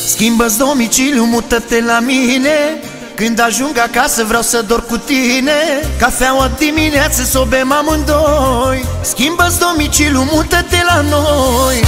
Schimbă-ți domiciliu, mută-te la mine. Când ajung acasă vreau să dorm cu tine. Cafeaua dimineață s-o bem amândoi. Schimbă-ți domiciliu, mută-te la noi.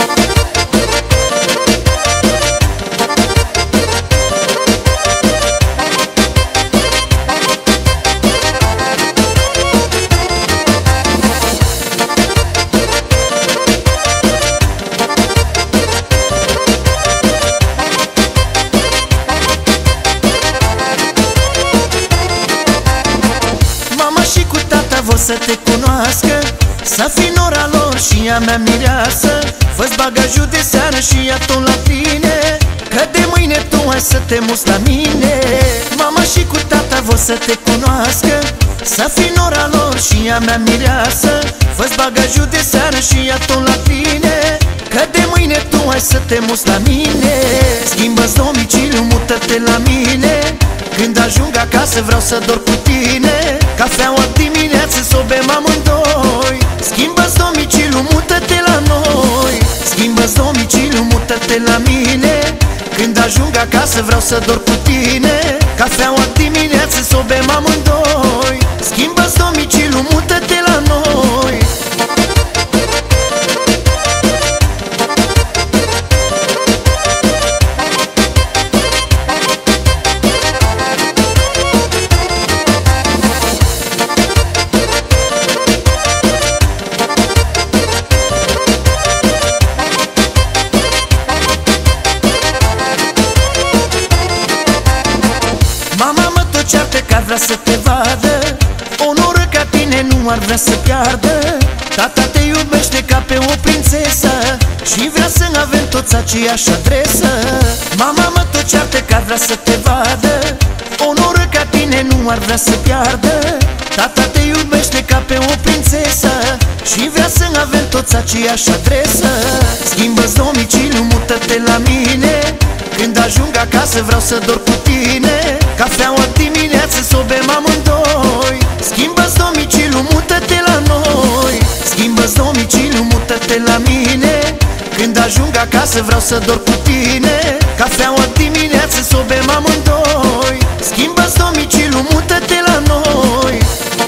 Vor să te cunoască, să fii nora lor și a mea mireasă. Fă-ți bagajul de seară și ia tot la tine, că de mâine tu ai să te muți la mine. Mama și cu tata vor să te cunoască, să fii nora lor și a mea mireasă. Fă-ți bagajul de seară și ia tot la tine, că de mâine tu ai să te muți la mine. Schimbă-ți domiciliu, mută-te la mine. Când ajung acasă vreau să dorm cu tine. Cafeaua dimineață s-o bem amândoi. Schimbă-ți domiciliu, mută-te la noi. Schimbă-ți domiciliu, mută-te la mine. Când ajung acasă vreau să dorm cu tine. Cafeaua dimineață s-o bem amândoi. Schimbă-ți domiciliu, mută-te la noi. Că ar vrea să te vadă, o noră ca tine nu ar vrea să piardă. Tata te iubește ca pe o prințesă și vrea să avem toți aceeași adresă. Mama mă tot ceartă că ar vrea să te vadă, o noră ca tine nu ar vrea să piardă. Tata te iubește ca pe o prințesă și vrea să avem toți aceeași adresă. Schimbă-ți domiciliu, mută-te la mine. Când ajung acasă vreau să dorm cu tine. Cafeaua dimineață s-o bem amândoi. Schimbă-ți domiciliu, mută-te la noi. Schimbă-ți domiciliu, mută-te la mine. Când ajung acasă vreau să dorm cu tine. Cafeaua dimineață s-o bem amândoi. Schimbă-ți domiciliu, mută-te la noi.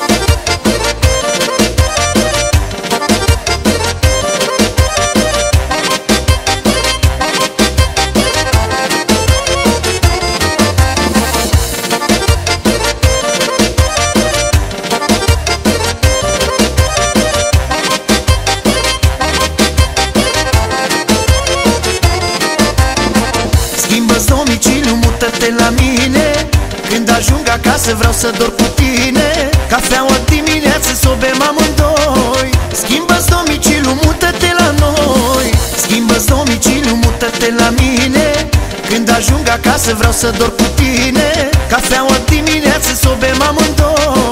Schimbă-ți domiciliu, mută-te la mine. Când ajung acasă vreau să dorm cu tine. Cafeaua dimineață s-o bem amândoi. Schimbă-ți domiciliu, mută-te la noi. Schimbă-ți domiciliu, mută-te la mine. Când ajung acasă vreau să dorm cu tine. Cafeaua dimineață s-o bem amândoi.